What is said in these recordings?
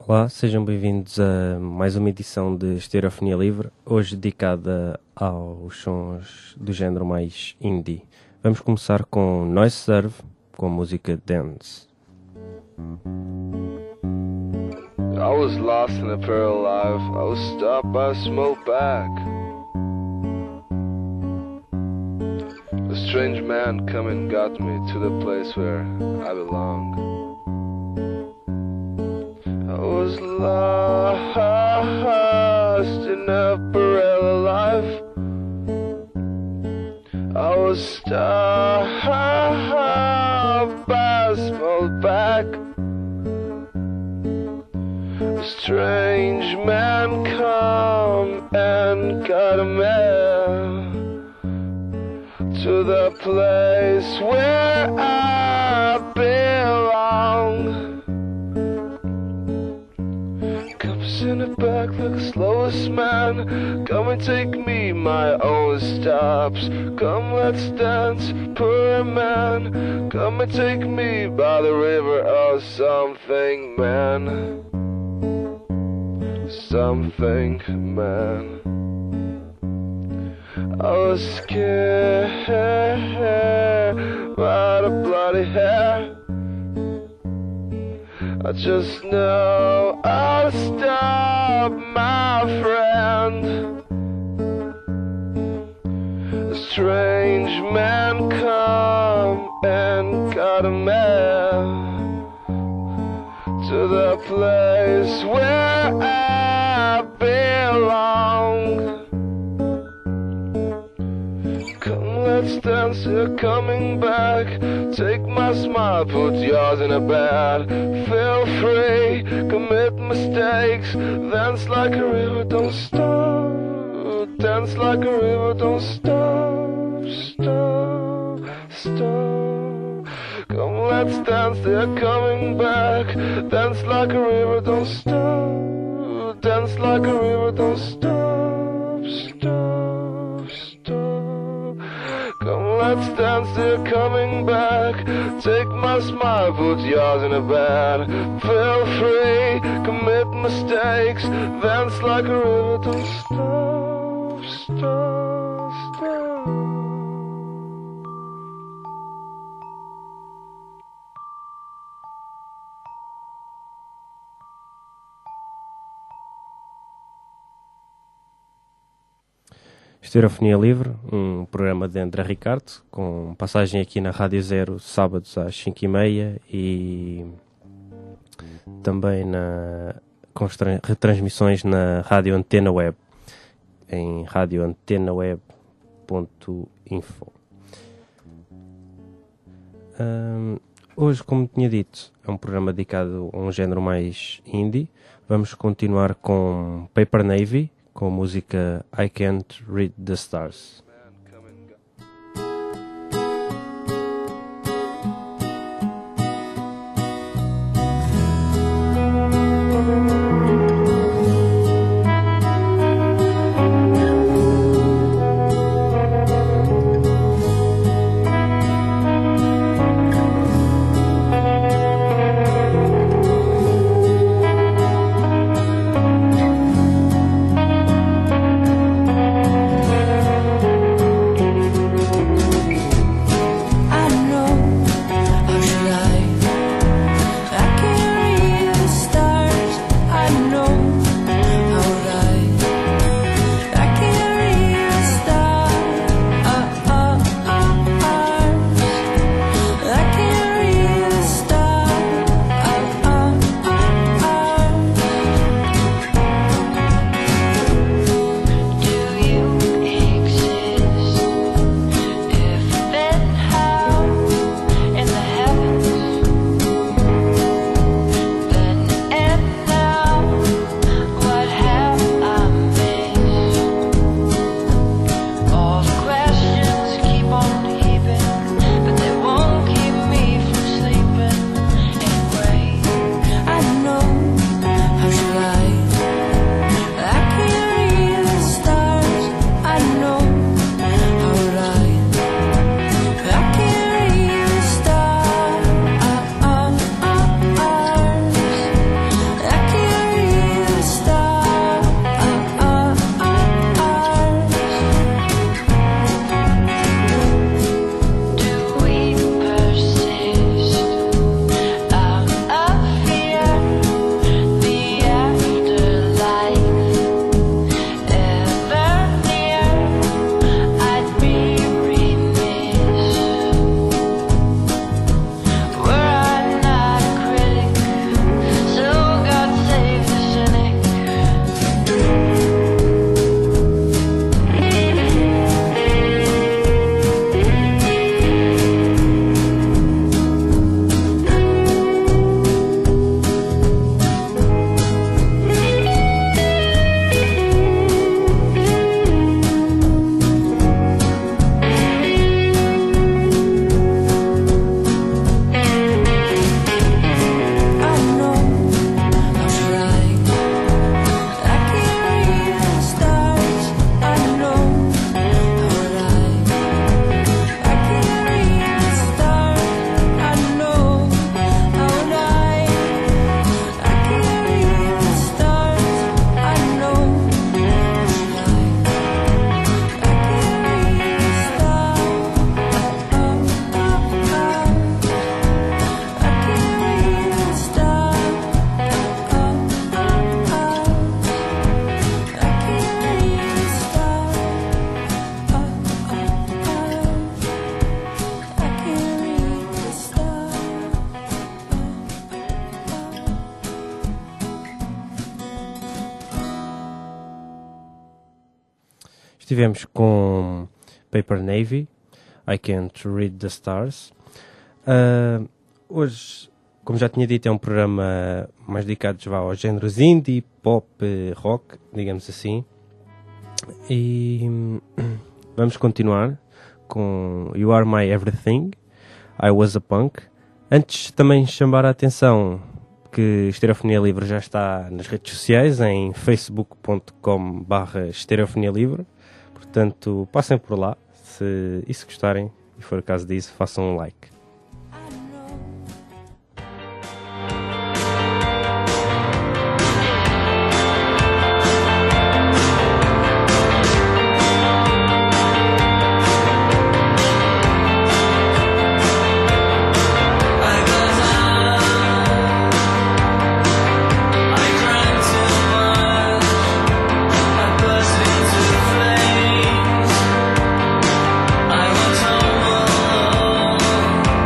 Olá, sejam bem-vindos a mais uma edição de Estereofonia Livre, hoje dedicada aos sons do género mais indie. Vamos começar com Noise Serve, com a música Dance. I was lost in a parallel life. I was stopped by a smoke bag. A strange man come and got me to the place where I belong. I was lost in a parallel life. I was stopped by a smoke bag. A strange man come and got me to the place where I belong. Comes in the back like the slowest man. Come and take me my own stops. Come, let's dance, poor man. Come and take me by the river or something, man. Something, man. I was scared by the bloody hair. I just know I'll stop, my friend. A strange man come and got a man to the place where I belong. Come, let's dance, you're coming back. Take my smile, put yours in a bag. Feel free, commit mistakes. Dance like a river, don't stop. Dance like a river, don't stop. Stop, stop. Come, let's dance, they're coming back. Dance like a river, don't stop. Dance like a river, don't stop. Stop, stop. Come, let's dance, they're coming back. Take my smile, put yours in a bag. Feel free, commit mistakes. Dance like a river, don't stop. Stop, stop. Estereofonia Livre, um programa de André Ricardo, com passagem aqui na Rádio Zero, sábados às 5h30 e também com retransmissões na Rádio Antena Web, em radioantenaweb.info. Hoje, como tinha dito, é um programa dedicado a um género mais indie. Vamos continuar com Paper Navy, com a música I Can't Read the Stars. estivemos com Paper Navy, I Can't Read the Stars. Hoje, como já tinha dito, é um programa mais dedicado aos géneros indie, pop, rock, digamos assim. E vamos continuar com You Are My Everything, I Was a Punk. Antes também chamar a atenção que Estereofonia Livre já está nas redes sociais, em facebook.com/Estereofonia Livre. Portanto, passem por lá, se gostarem, e for o caso disso, façam um like. I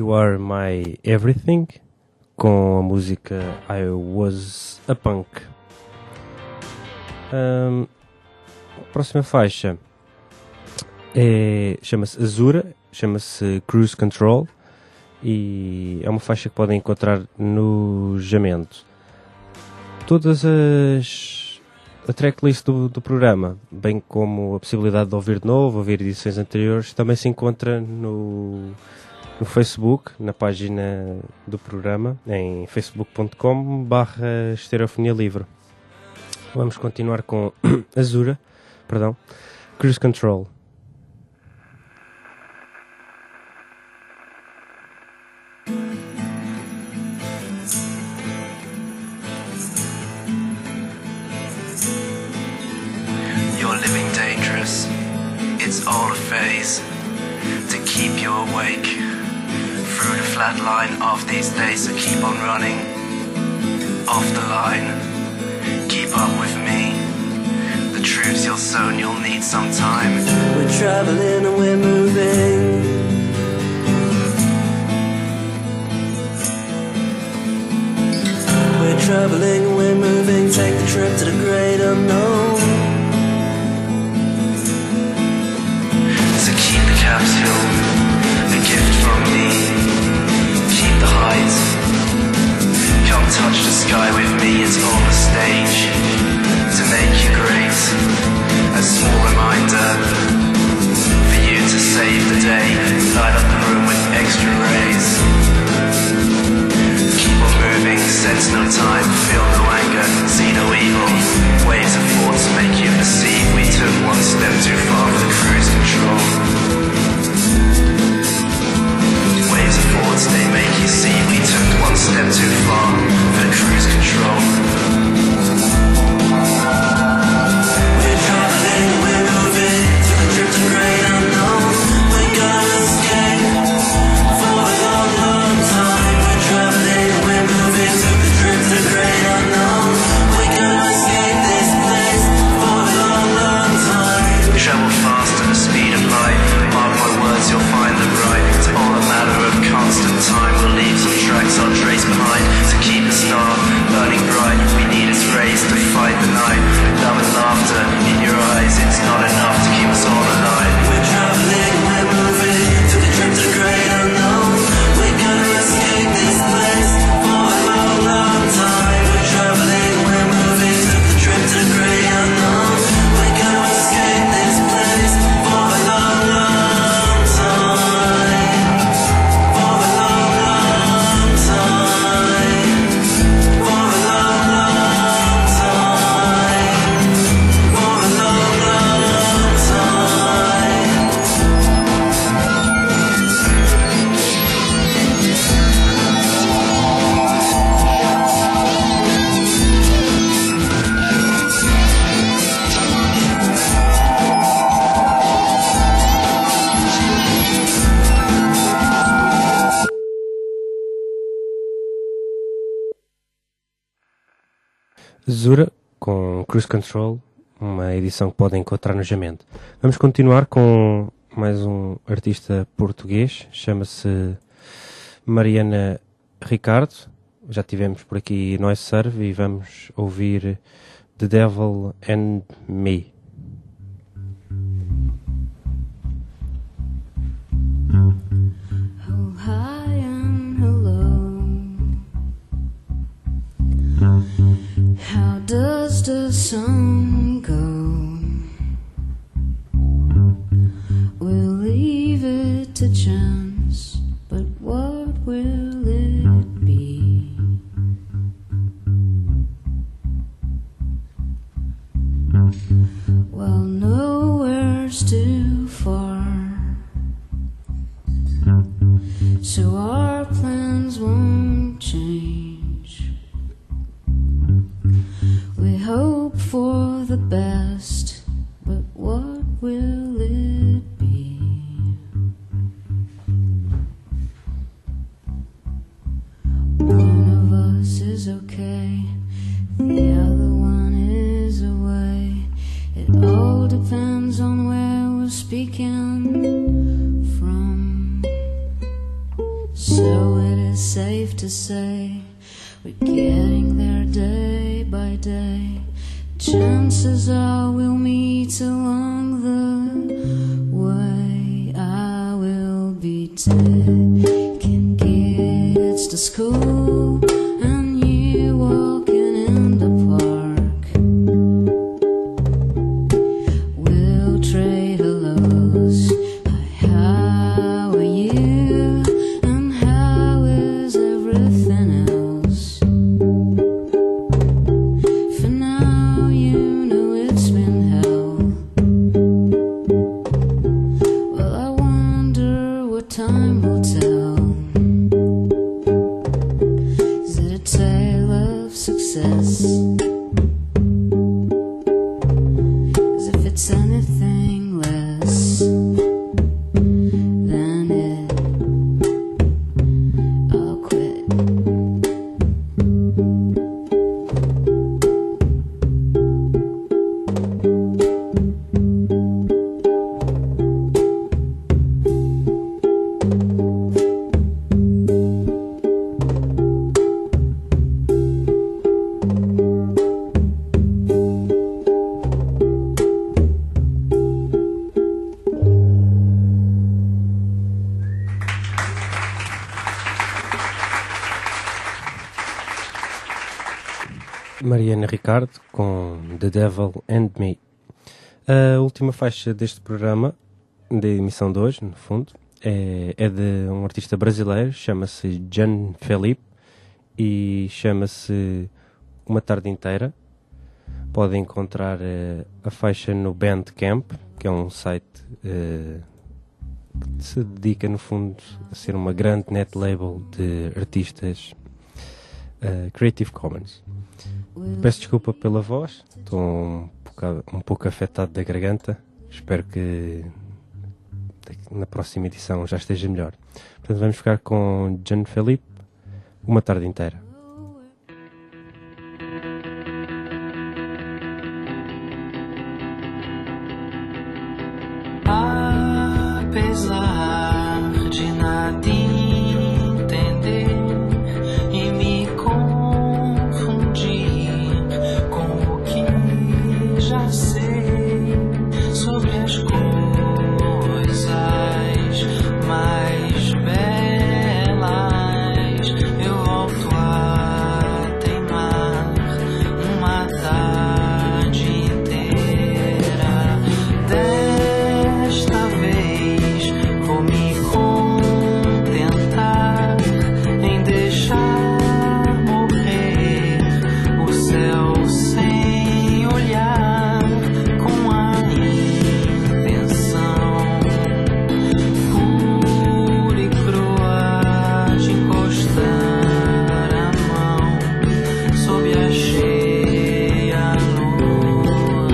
You Are My Everything, com a música I Was a Punk. A próxima faixa chama-se Azura, chama-se Cruise Control e é uma faixa que podem encontrar no Jamento. Todas a tracklist do programa, bem como a possibilidade de ouvir de novo, ouvir edições anteriores, também se encontra no Facebook, na página do programa, em facebook.com/Estereofonia Livre. Vamos continuar com Azura, Cruise Control. It's all a phase to keep you awake through the flat line of these days. So keep on running off the line. Keep up with me. The truths you'll sown, you'll need some time. We're traveling and we're moving. We're traveling and we're moving. Take the trip to the great unknown. Capsule, a gift from me. Keep the height. Come touch the sky with me. It's all a stage to make you great. A small reminder for you to save the day. Light up the room with extra rays. Keep on moving, sense no time. Feel no anger, see no evil. Waves of thoughts make you perceive. We took one step too far for the cruise control. Waves of thoughts, they make you see. We took one step too far for the cruise control. We're traveling, we're moving to the trip to great unknown. We're gonna escape for a long, long time. We're traveling, we're moving to the trip to great unknown. We're gonna escape this place for a long, long time. Travel fast at the speed of light. Mark my words, you'll find them right. It's all a matter of constant time. We'll leave some tracks on trace behind to keep the star burning bright. We need its rays to fight the night. Love and laughter in your eyes. It's not enough to keep us all alive. We're traveling, we're moving to the trip to the great unknown. We're gonna escape this place for a long, long time. We're traveling, we're moving to the trip to the great unknown. We're gonna escape this place for a long, long time. For a long, long time. For a long, long time. For a long, long time. Azura, com Cruise Control, uma edição que podem encontrar no Jamento. Vamos continuar com mais um artista português, chama-se Mariana Ricardo. Já tivemos por aqui Noise Serve e vamos ouvir The Devil and Me. Oh, high and hello. How does the sun go? We'll leave it to chance, but what will it be? Well, nowhere's too far, so our plans won't change. We hope for the best, but what will it be? One of us is okay, the other one is away. It all depends on where we're speaking from. So day. Chances are we'll meet along the way. I will be taking kids to school and you walking in the park. We'll trade hellos. Hi, how are you? And how is everything else? For now you know it's been hell. Well, I wonder what time will tell. Is it a tale of success? As if it's anything less than it, I'll quit. Mariana Ricardo com The Devil and Me. A última faixa deste programa, da emissão de hoje, no fundo, é de um artista brasileiro, chama-se Jean Felipe e chama-se Uma Tarde Inteira. Podem encontrar a faixa no Bandcamp, que é um site que se dedica, no fundo, a ser uma grande net label de artistas Creative Commons. Peço desculpa pela voz, estou um pouco afetado da garganta. Espero que na próxima edição já esteja melhor. Portanto, vamos ficar com Jean Felipe, Uma Tarde Inteira. Apesar de nada entender e me confundir com o que já sei sobre as coisas mais belas, eu volto a teimar uma tarde inteira. Desta vez vou me contentar em deixar morrer o céu sem olhar, com a intenção pura e crua de encostar a mão sob a cheia lua.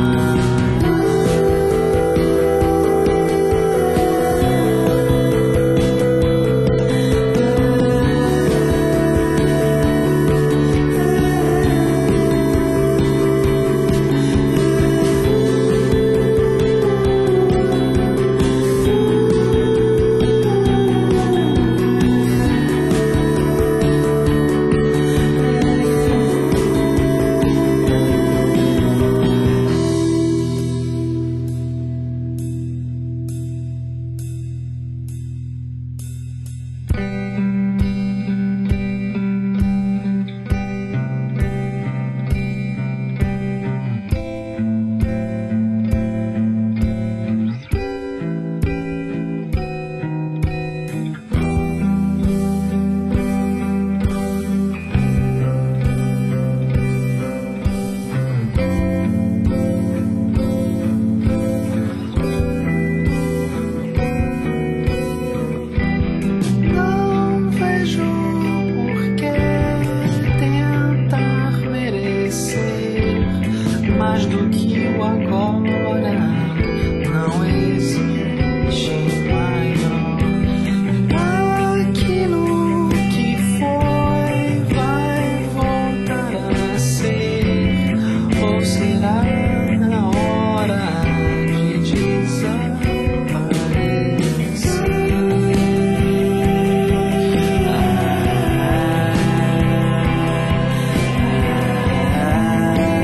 Não vejo por que tentar merecer mais do que o agora. Não existe maior. Aquilo que foi vai voltar a ser, ou será a hora de desaparecer.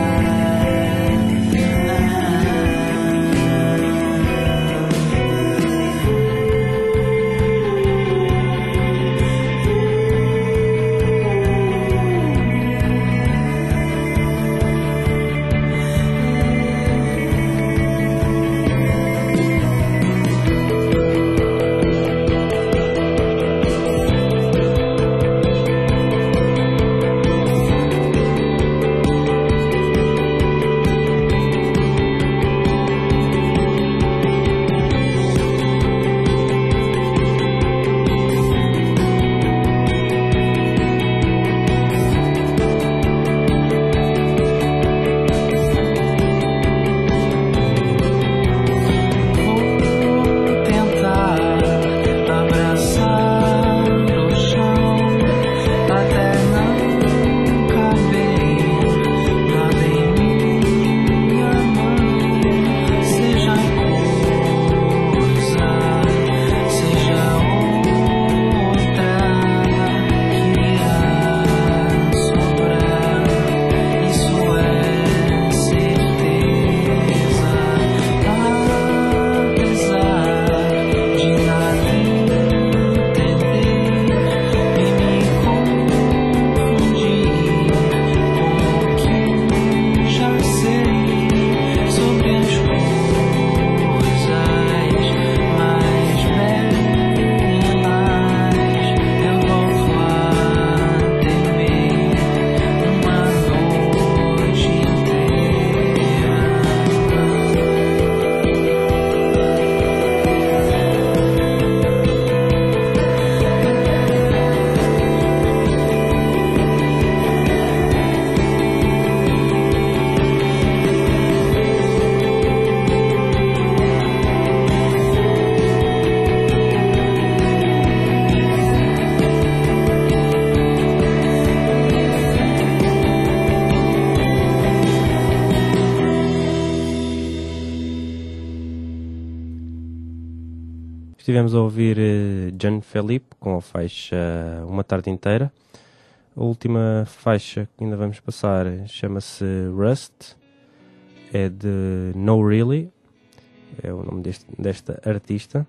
estivemos a ouvir John Felipe com a faixa Uma Tarde Inteira. A última faixa que ainda vamos passar chama-se Rust, é de No Really, é o nome desta artista.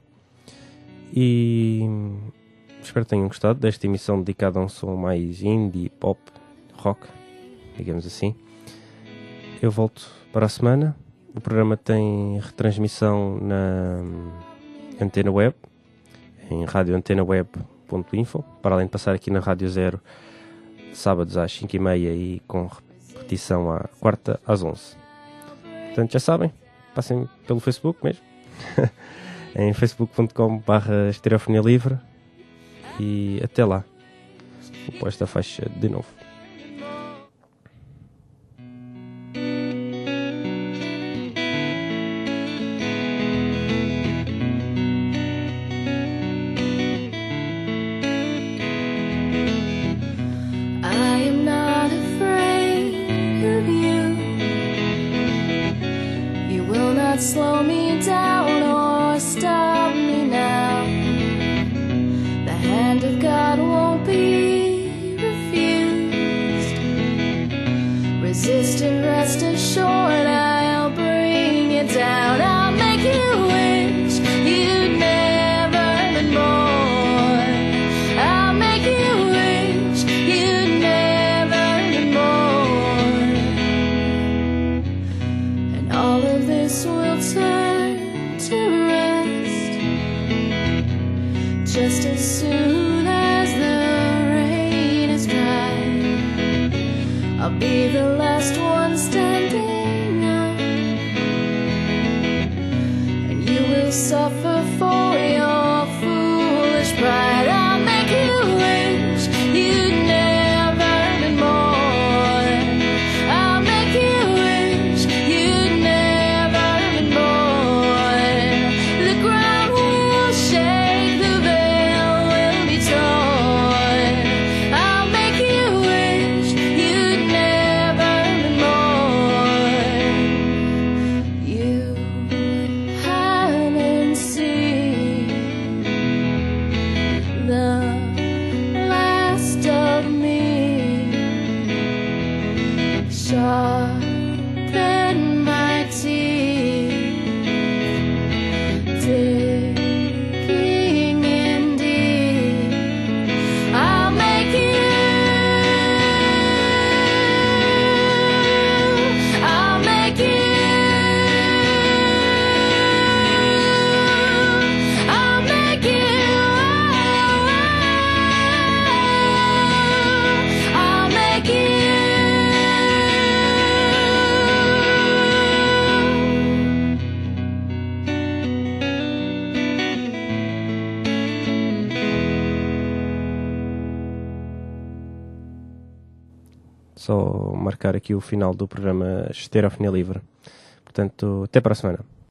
E espero que tenham gostado desta emissão dedicada a um som mais indie, pop, rock, digamos assim. Eu volto para a semana. O programa tem retransmissão na Antena Web, em radioantenaweb.info, para além de passar aqui na Rádio Zero sábados às 5h30 e com repetição à quarta às 11h. Portanto, já sabem, passem pelo Facebook mesmo, em facebook.com/estereofonia livre, e até lá. Vou pôr esta faixa de novo. Slow me down or stop me now. The hand of God won't be refused. Resist and rest assured, I'll bring it down. I'll make you wish you'd never been born. I'll make you wish you'd never been born. And all of this will turn to rust just as soon as the rain is dry. I'll be the last one standing up, and you will suffer for your foolish pride. I'll make you wish you'd never been born. I'll make you wish you'd never been born. The ground will shake, the veil will be torn. I'll make you wish you'd never been born. You haven't seen the last of me. Sharpen my teeth, digging in deep. I'll make you, I'll make you, I'll make you, I'll make you. Só marcar aqui o final do programa Estereofonia Livre. Portanto, até para a semana.